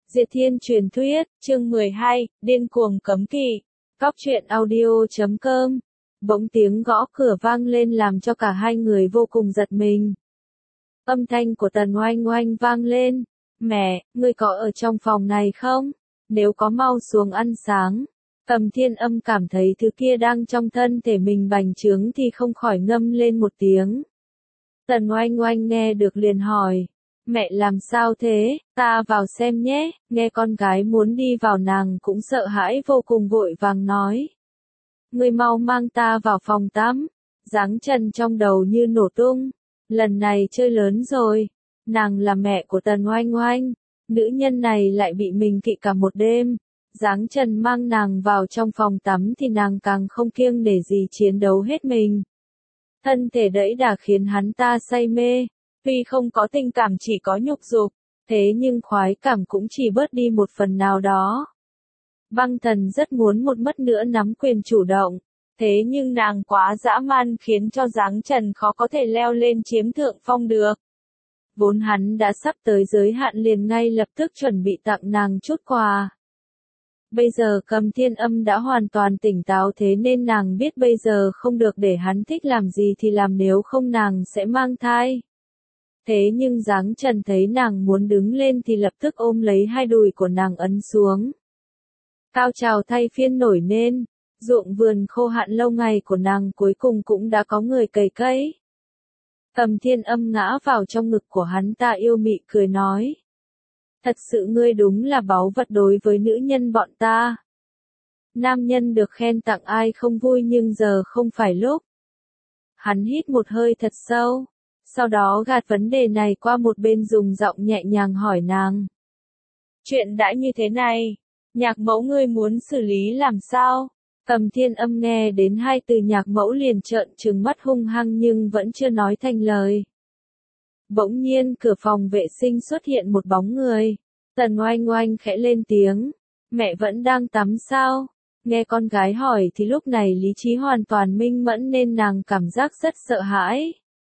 Diệt Thiên Truyền Thuyết, chương 12, Điên Cuồng Cấm Kỵ. Cóc truyện audio.com. Bỗng tiếng gõ cửa vang lên làm cho cả hai người vô cùng giật mình. Âm thanh của Tần Oanh Oanh vang lên. Mẹ, ngươi có ở trong phòng này không? Nếu có mau xuống ăn sáng. Cầm Thiên Âm cảm thấy thứ kia đang trong thân thể mình bành trướng thì không khỏi ngâm lên một tiếng. Tần Oanh Oanh nghe được liền hỏi. Mẹ làm sao thế, ta vào xem nhé, nghe con gái muốn đi vào nàng cũng sợ hãi vô cùng vội vàng nói. Ngươi mau mang ta vào phòng tắm, dáng Trần trong đầu như nổ tung, lần này chơi lớn rồi, nàng là mẹ của Tần Oanh Oanh, nữ nhân này lại bị mình kỵ cả một đêm, dáng Trần mang nàng vào trong phòng tắm thì nàng càng không kiêng để gì chiến đấu hết mình. Thân thể đẫy đà khiến hắn ta say mê. Tuy không có tình cảm chỉ có nhục dục, thế nhưng khoái cảm cũng chỉ bớt đi một phần nào đó. Băng Thần rất muốn một mất nữa nắm quyền chủ động, thế nhưng nàng quá dã man khiến cho dáng Trần khó có thể leo lên chiếm thượng phong được. Vốn hắn đã sắp tới giới hạn liền ngay lập tức chuẩn bị tặng nàng chút quà. Bây giờ Cầm Thiên Âm đã hoàn toàn tỉnh táo thế nên nàng biết bây giờ không được để hắn thích làm gì thì làm nếu không nàng sẽ mang thai. Thế nhưng dáng Trần thấy nàng muốn đứng lên thì lập tức ôm lấy hai đùi của nàng ấn xuống. Cao trào thay phiên nổi nên, ruộng vườn khô hạn lâu ngày của nàng cuối cùng cũng đã có người cày cấy. Cầm Thiên Âm ngã vào trong ngực của hắn ta yêu mị cười nói. Thật sự ngươi đúng là báu vật đối với nữ nhân bọn ta. Nam nhân được khen tặng ai không vui nhưng giờ không phải lúc. Hắn hít một hơi thật sâu. Sau đó gạt vấn đề này qua một bên dùng giọng nhẹ nhàng hỏi nàng. Chuyện đã như thế này, nhạc mẫu ngươi muốn xử lý làm sao? Cầm Thiên Âm nghe đến hai từ nhạc mẫu liền trợn trừng mắt hung hăng nhưng vẫn chưa nói thành lời. Bỗng nhiên cửa phòng vệ sinh xuất hiện một bóng người. Tần Oanh Oanh khẽ lên tiếng. Mẹ vẫn đang tắm sao? Nghe con gái hỏi thì lúc này lý trí hoàn toàn minh mẫn nên nàng cảm giác rất sợ hãi.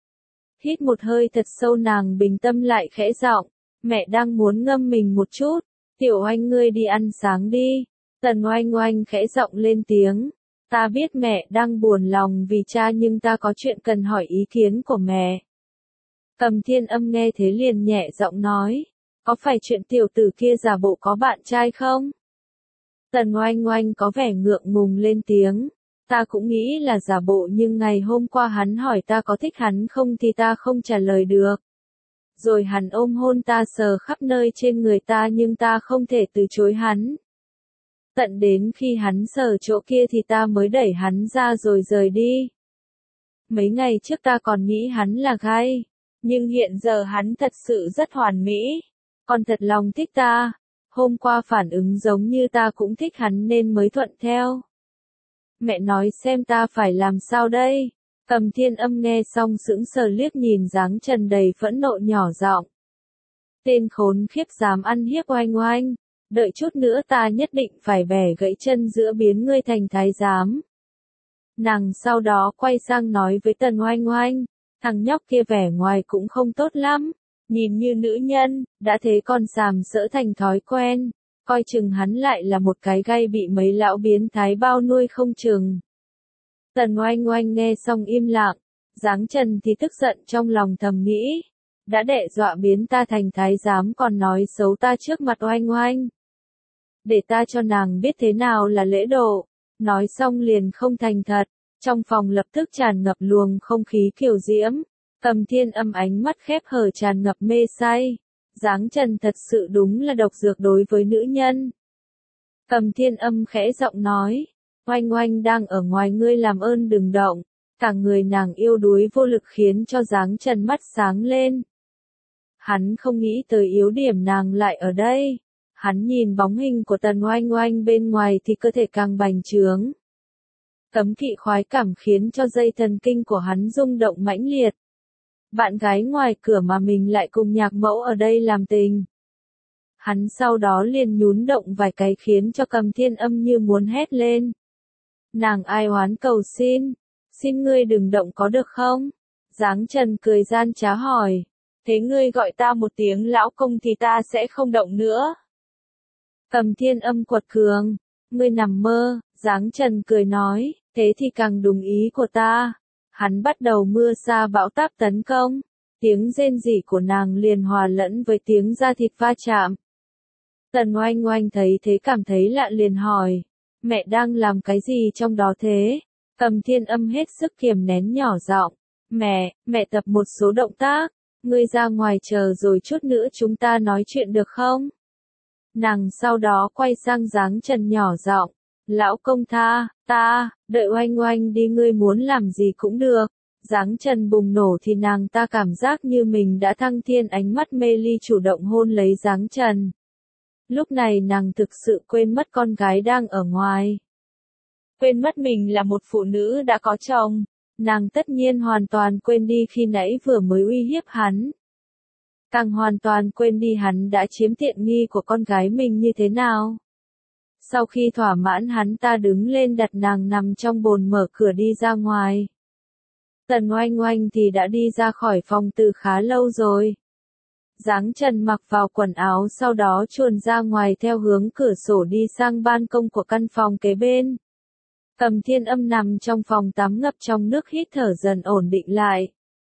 Hít một hơi thật sâu nàng bình tâm lại khẽ giọng, mẹ đang muốn ngâm mình một chút, Tiểu Oanh ngươi đi ăn sáng đi. Tần Oanh Oanh khẽ giọng lên tiếng, ta biết mẹ đang buồn lòng vì cha nhưng ta có chuyện cần hỏi ý kiến của mẹ. Cầm Thiên Âm nghe thế liền nhẹ giọng nói, có phải chuyện tiểu tử kia giả bộ có bạn trai không? Tần Oanh Oanh có vẻ ngượng ngùng lên tiếng. Ta cũng nghĩ là giả bộ nhưng ngày hôm qua hắn hỏi ta có thích hắn không thì ta không trả lời được. Rồi hắn ôm hôn ta sờ khắp nơi trên người ta nhưng ta không thể từ chối hắn. Tận đến khi hắn sờ chỗ kia thì ta mới đẩy hắn ra rồi rời đi. Mấy ngày trước ta còn nghĩ hắn là gay, nhưng hiện giờ hắn thật sự rất hoàn mỹ, còn thật lòng thích ta. Hôm qua phản ứng giống như ta cũng thích hắn nên mới thuận theo. Mẹ nói xem ta phải làm sao đây? Cầm Thiên Âm nghe xong sững sờ liếc nhìn dáng Trần đầy phẫn nộ nhỏ giọng. Tên khốn khiếp dám ăn hiếp Oanh Oanh, đợi chút nữa ta nhất định phải bẻ gãy chân giữa biến ngươi thành thái giám. Nàng sau đó quay sang nói với Tần Oanh Oanh, thằng nhóc kia vẻ ngoài cũng không tốt lắm, nhìn như nữ nhân, đã thế còn sàm sỡ thành thói quen. Coi chừng hắn lại là một cái gai bị mấy lão biến thái bao nuôi không chừng. Tần Oanh Oanh nghe xong im lặng, dáng Trần thì tức giận trong lòng thầm nghĩ. Đã đe dọa biến ta thành thái giám còn nói xấu ta trước mặt Oanh Oanh. Để ta cho nàng biết thế nào là lễ độ. Nói xong liền không thành thật, trong phòng lập tức tràn ngập luồng không khí kiều diễm. Cầm Thiên Âm ánh mắt khép hờ tràn ngập mê say. Dáng Trần thật sự đúng là độc dược đối với nữ nhân. Cầm Thiên Âm khẽ giọng nói, Oanh Oanh đang ở ngoài ngươi làm ơn đừng động. Cả người nàng yêu đuối vô lực khiến cho dáng Trần mắt sáng lên. Hắn không nghĩ tới yếu điểm nàng lại ở đây. Hắn nhìn bóng hình của Tần Oanh Oanh bên ngoài thì cơ thể càng bành trướng. Cấm kỵ khoái cảm khiến cho dây thần kinh của hắn rung động mãnh liệt. Bạn gái ngoài cửa mà mình lại cùng nhạc mẫu ở đây làm tình. Hắn sau đó liền nhún động vài cái khiến cho Cầm Thiên Âm như muốn hét lên. Nàng ai oán cầu xin, xin ngươi đừng động có được không? Dáng Trần cười gian trá hỏi, thế ngươi gọi ta một tiếng lão công thì ta sẽ không động nữa. Cầm Thiên Âm quật cường, ngươi nằm mơ, Giáng Trần cười nói, thế thì càng đúng ý của ta. Hắn bắt đầu mưa sa bão táp tấn công, tiếng rên rỉ của nàng liền hòa lẫn với tiếng da thịt va chạm. Tần Oanh Oanh thấy thế cảm thấy lạ liền hỏi, mẹ đang làm cái gì trong đó thế? Cầm Thiên Âm hết sức kiềm nén nhỏ giọng, mẹ tập một số động tác, ngươi ra ngoài chờ rồi chút nữa chúng ta nói chuyện được không? Nàng sau đó quay sang Giáng Trần nhỏ giọng, lão công tha, ta, đợi Oanh Oanh đi ngươi muốn làm gì cũng được. Giáng Trần bùng nổ thì nàng ta cảm giác như mình đã thăng thiên, ánh mắt mê ly chủ động hôn lấy Giáng Trần. Lúc này nàng thực sự quên mất con gái đang ở ngoài. Quên mất mình là một phụ nữ đã có chồng. Nàng tất nhiên hoàn toàn quên đi khi nãy vừa mới uy hiếp hắn. Càng hoàn toàn quên đi hắn đã chiếm tiện nghi của con gái mình như thế nào. Sau khi thỏa mãn hắn ta đứng lên đặt nàng nằm trong bồn mở cửa đi ra ngoài. Tần Oanh Oanh thì đã đi ra khỏi phòng từ khá lâu rồi. Giáng Trần mặc vào quần áo sau đó chuồn ra ngoài theo hướng cửa sổ đi sang ban công của căn phòng kế bên. Cầm Thiên Âm nằm trong phòng tắm ngập trong nước hít thở dần ổn định lại.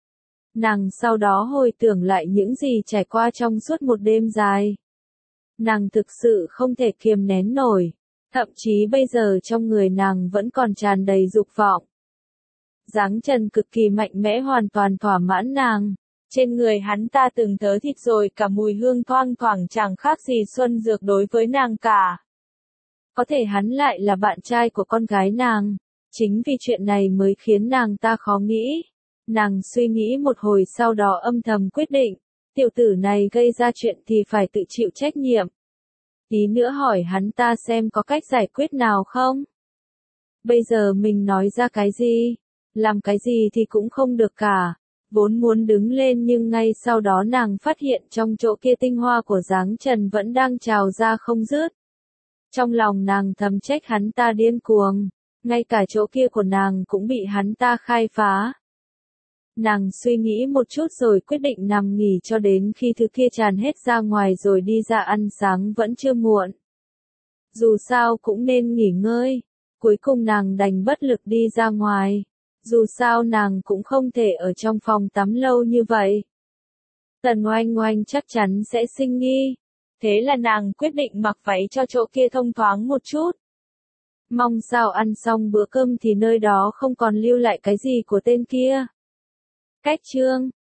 Nàng sau đó hồi tưởng lại những gì trải qua trong suốt một đêm dài. Nàng thực sự không thể kiềm nén nổi, thậm chí bây giờ trong người nàng vẫn còn tràn đầy dục vọng. Giáng Trần cực kỳ mạnh mẽ hoàn toàn thỏa mãn nàng. Trên người hắn ta từng thớ thịt rồi cả mùi hương thoang thoảng chẳng khác gì xuân dược đối với nàng cả. Có thể hắn lại là bạn trai của con gái nàng. Chính vì chuyện này mới khiến nàng ta khó nghĩ. Nàng suy nghĩ một hồi sau đó âm thầm quyết định. Tiểu tử này gây ra chuyện thì phải tự chịu trách nhiệm. Tí nữa hỏi hắn ta xem có cách giải quyết nào không. Bây giờ mình nói ra cái gì, làm cái gì thì cũng không được cả. Vốn muốn đứng lên nhưng ngay sau đó nàng phát hiện trong chỗ kia tinh hoa của Giáng Trần vẫn đang trào ra không dứt. Trong lòng nàng thầm trách hắn ta điên cuồng, ngay cả chỗ kia của nàng cũng bị hắn ta khai phá. Nàng suy nghĩ một chút rồi quyết định nằm nghỉ cho đến khi thứ kia tràn hết ra ngoài rồi đi ra ăn sáng vẫn chưa muộn. Dù sao cũng nên nghỉ ngơi, cuối cùng nàng đành bất lực đi ra ngoài. Dù sao nàng cũng không thể ở trong phòng tắm lâu như vậy. Tần Oanh Oanh chắc chắn sẽ sinh nghi. Thế là nàng quyết định mặc váy cho chỗ kia thông thoáng một chút. Mong sao ăn xong bữa cơm thì nơi đó không còn lưu lại cái gì của tên kia. Cách chương